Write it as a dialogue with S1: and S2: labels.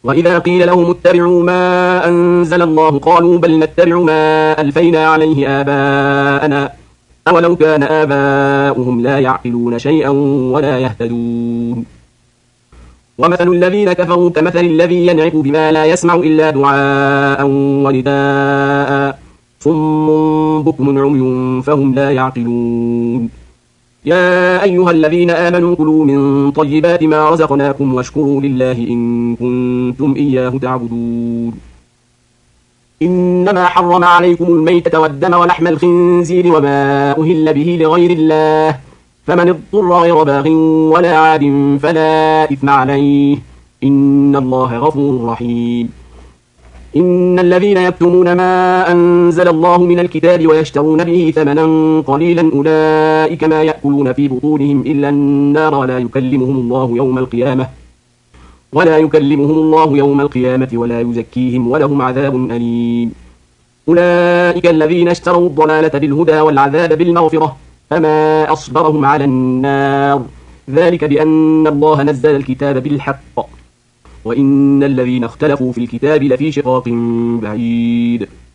S1: وإذا قيل لهم اتبعوا ما أنزل الله قالوا بل نتبع ما ألفينا عليه آباءنا أولو كان آباؤهم لا يعقلون شيئا ولا يهتدون ومثل الذين كفروا كمثل الذي ينعق بما لا يسمع إلا دعاء ونداء صم بكم عمي فهم لا يعقلون يا أيها الذين آمنوا كلوا من طيبات ما رزقناكم واشكروا لله إن كنتم إياه تعبدون إنما حرم عليكم الميتة والدم ولحم الخنزير وما أهل به لغير الله فمن اضطر غير باغ ولا عاد فلا إثم عليه إن الله غفور رحيم إن الذين يكتمون ما أنزل الله من الكتاب ويشترون به ثمنا قليلا أولئك ما يأكلون في بطونهم إلا النار ولا يكلمهم الله يوم القيامة ولا يزكيهم ولهم عذاب أليم أولئك الذين اشتروا الضلالة بالهدى والعذاب بالمغفرة فما أصبرهم على النار ذلك بأن الله نزل الكتاب بالحق وإن الذين اختلفوا في الكتاب لفي شقاق بعيد